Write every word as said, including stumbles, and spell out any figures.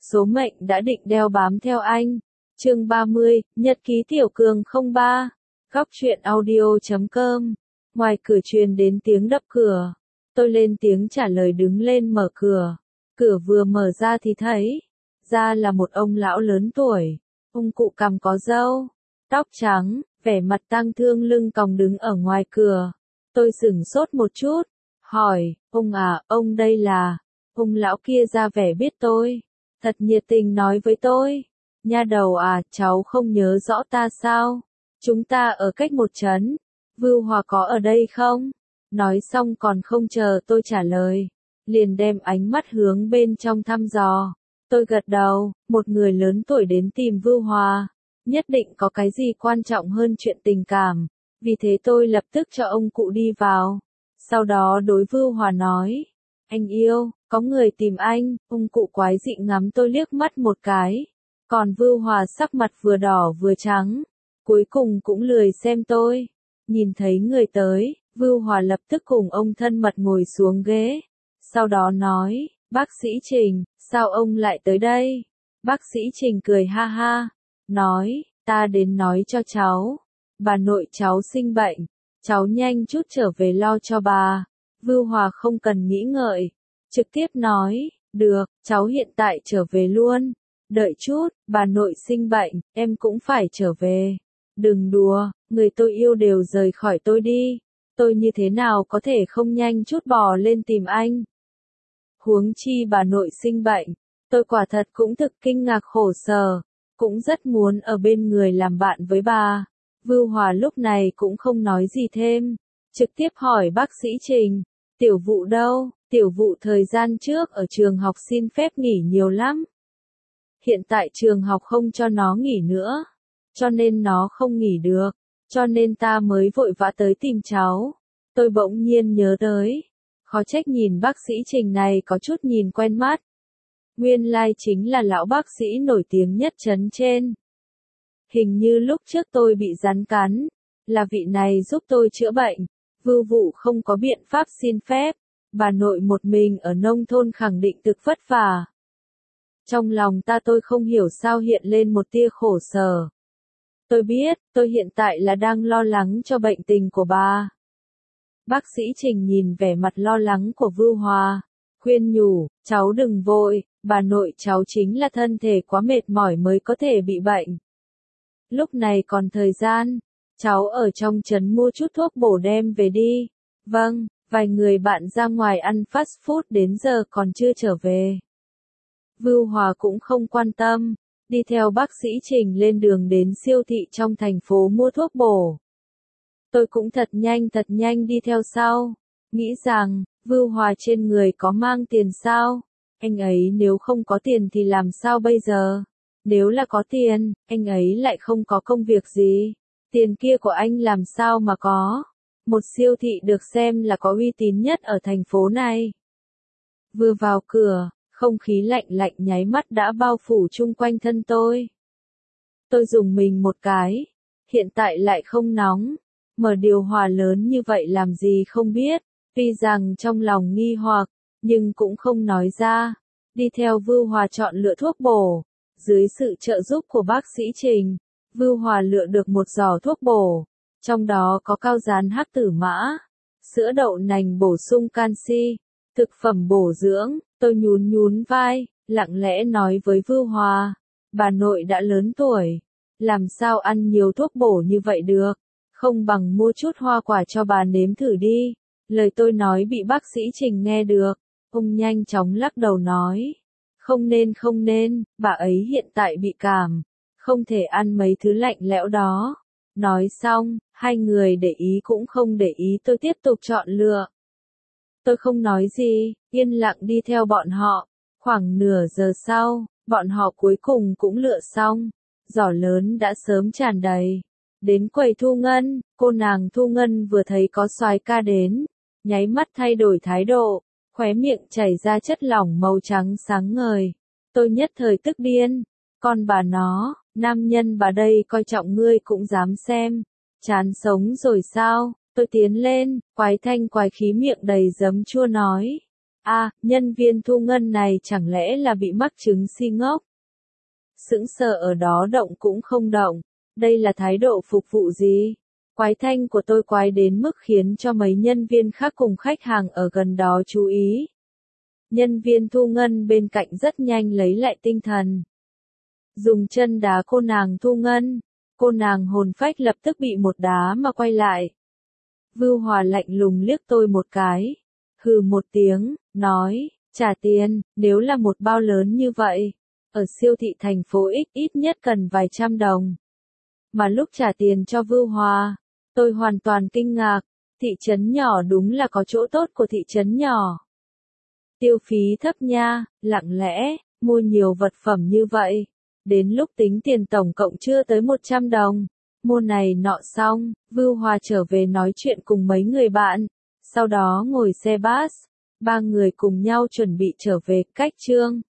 số mệnh đã định đeo bám theo anh. Chương ba mươi, Nhật ký Tiểu Cường không ba. Góc truyện audio chấm com. Ngoài cửa truyền đến tiếng đập cửa. Tôi lên tiếng trả lời đứng lên mở cửa. Cửa vừa mở ra thì thấy, ra là một ông lão lớn tuổi. Ông cụ cằm có râu, tóc trắng, vẻ mặt tang thương lưng còng đứng ở ngoài cửa. Tôi sửng sốt một chút, hỏi, ông à, ông đây là... Ông lão kia ra vẻ biết tôi, thật nhiệt tình nói với tôi, nha đầu à, cháu không nhớ rõ ta sao? Chúng ta ở cách một trấn, Vưu Hòa có ở đây không? Nói xong còn không chờ tôi trả lời, liền đem ánh mắt hướng bên trong thăm dò. Tôi gật đầu, một người lớn tuổi đến tìm Vưu Hòa, nhất định có cái gì quan trọng hơn chuyện tình cảm, vì thế tôi lập tức cho ông cụ đi vào. Sau đó đối Vưu Hòa nói, anh yêu, có người tìm anh. Ông cụ quái dị ngắm tôi liếc mắt một cái, còn Vưu Hòa sắc mặt vừa đỏ vừa trắng, cuối cùng cũng lười xem tôi. Nhìn thấy người tới, Vưu Hòa lập tức cùng ông thân mật ngồi xuống ghế, sau đó nói, bác sĩ Trình, sao ông lại tới đây? Bác sĩ Trình cười ha ha, nói, ta đến nói cho cháu, bà nội cháu sinh bệnh, cháu nhanh chút trở về lo cho bà. Vưu Hòa không cần nghĩ ngợi, trực tiếp nói, được, cháu hiện tại trở về luôn. Đợi chút, bà nội sinh bệnh, em cũng phải trở về. Đừng đùa, người tôi yêu đều rời khỏi tôi đi. Tôi như thế nào có thể không nhanh chút bò lên tìm anh? Huống chi bà nội sinh bệnh, tôi quả thật cũng thực kinh ngạc khổ sở, cũng rất muốn ở bên người làm bạn với bà. Vưu Hòa lúc này cũng không nói gì thêm, trực tiếp hỏi bác sĩ Trình, tiểu vụ đâu? Tiểu vụ thời gian trước ở trường học xin phép nghỉ nhiều lắm. Hiện tại trường học không cho nó nghỉ nữa, cho nên nó không nghỉ được, cho nên ta mới vội vã tới tìm cháu. Tôi bỗng nhiên nhớ tới, khó trách nhìn bác sĩ Trình này có chút nhìn quen mắt. Nguyên lai chính là lão bác sĩ nổi tiếng nhất trấn trên. Hình như lúc trước tôi bị rắn cắn, là vị này giúp tôi chữa bệnh. Vưu vụ không có biện pháp xin phép, bà nội một mình ở nông thôn khẳng định thực vất vả. Trong lòng ta tôi không hiểu sao hiện lên một tia khổ sở. Tôi biết, tôi hiện tại là đang lo lắng cho bệnh tình của bà. Bác sĩ Trình nhìn vẻ mặt lo lắng của Vưu Hòa, khuyên nhủ, cháu đừng vội, bà nội cháu chính là thân thể quá mệt mỏi mới có thể bị bệnh. Lúc này còn thời gian, cháu ở trong trấn mua chút thuốc bổ đem về đi. Vâng, vài người bạn ra ngoài ăn fast food đến giờ còn chưa trở về. Vưu Hòa cũng không quan tâm, đi theo bác sĩ Trình lên đường đến siêu thị trong thành phố mua thuốc bổ. Tôi cũng thật nhanh thật nhanh đi theo sau, nghĩ rằng, Vưu Hòa trên người có mang tiền sao? Anh ấy nếu không có tiền thì làm sao bây giờ? Nếu là có tiền, anh ấy lại không có công việc gì. Tiền kia của anh làm sao mà có? Một siêu thị được xem là có uy tín nhất ở thành phố này. Vừa vào cửa, không khí lạnh lạnh nháy mắt đã bao phủ chung quanh thân tôi. Tôi dùng mình một cái, hiện tại lại không nóng, mở điều hòa lớn như vậy làm gì không biết, tuy rằng trong lòng nghi hoặc, nhưng cũng không nói ra. Đi theo Vưu Hòa chọn lựa thuốc bổ, dưới sự trợ giúp của bác sĩ Trình, Vưu Hòa lựa được một giỏ thuốc bổ, trong đó có cao dán hắc tử mã, sữa đậu nành bổ sung canxi, thực phẩm bổ dưỡng. Tôi nhún nhún vai, lặng lẽ nói với Vưu Hòa, bà nội đã lớn tuổi, làm sao ăn nhiều thuốc bổ như vậy được, không bằng mua chút hoa quả cho bà nếm thử đi. Lời tôi nói bị bác sĩ Trình nghe được, ông nhanh chóng lắc đầu nói, không nên không nên, bà ấy hiện tại bị cảm, không thể ăn mấy thứ lạnh lẽo đó. Nói xong, hai người để ý cũng không để ý tôi tiếp tục chọn lựa. Tôi không nói gì, yên lặng đi theo bọn họ. Khoảng nửa giờ sau, bọn họ cuối cùng cũng lựa xong. Giỏ lớn đã sớm tràn đầy. Đến quầy thu ngân, cô nàng thu ngân vừa thấy có soái ca đến, nháy mắt thay đổi thái độ, khóe miệng chảy ra chất lỏng màu trắng sáng ngời. Tôi nhất thời tức điên. Con bà nó, nam nhân bà đây coi trọng ngươi cũng dám xem. Chán sống rồi sao? Tôi tiến lên, quái thanh quái khí miệng đầy giấm chua nói. À, nhân viên thu ngân này chẳng lẽ là bị mắc chứng si ngốc? Sững sờ ở đó động cũng không động. Đây là thái độ phục vụ gì? Quái thanh của tôi quái đến mức khiến cho mấy nhân viên khác cùng khách hàng ở gần đó chú ý. Nhân viên thu ngân bên cạnh rất nhanh lấy lại tinh thần. Dùng chân đá cô nàng thu ngân. Cô nàng hồn phách lập tức bị một đá mà quay lại. Vưu Hòa lạnh lùng liếc tôi một cái. Hừ một tiếng, nói, trả tiền, nếu là một bao lớn như vậy. Ở siêu thị thành phố X ít nhất cần vài trăm đồng. Mà lúc trả tiền cho Vưu Hòa, tôi hoàn toàn kinh ngạc. Thị trấn nhỏ đúng là có chỗ tốt của thị trấn nhỏ. Tiêu phí thấp nha, lặng lẽ, mua nhiều vật phẩm như vậy. Đến lúc tính tiền tổng cộng chưa tới một trăm đồng. Mua này nọ xong, Vưu Hòa trở về nói chuyện cùng mấy người bạn. Sau đó ngồi xe bus. Ba người cùng nhau chuẩn bị trở về cách Trương.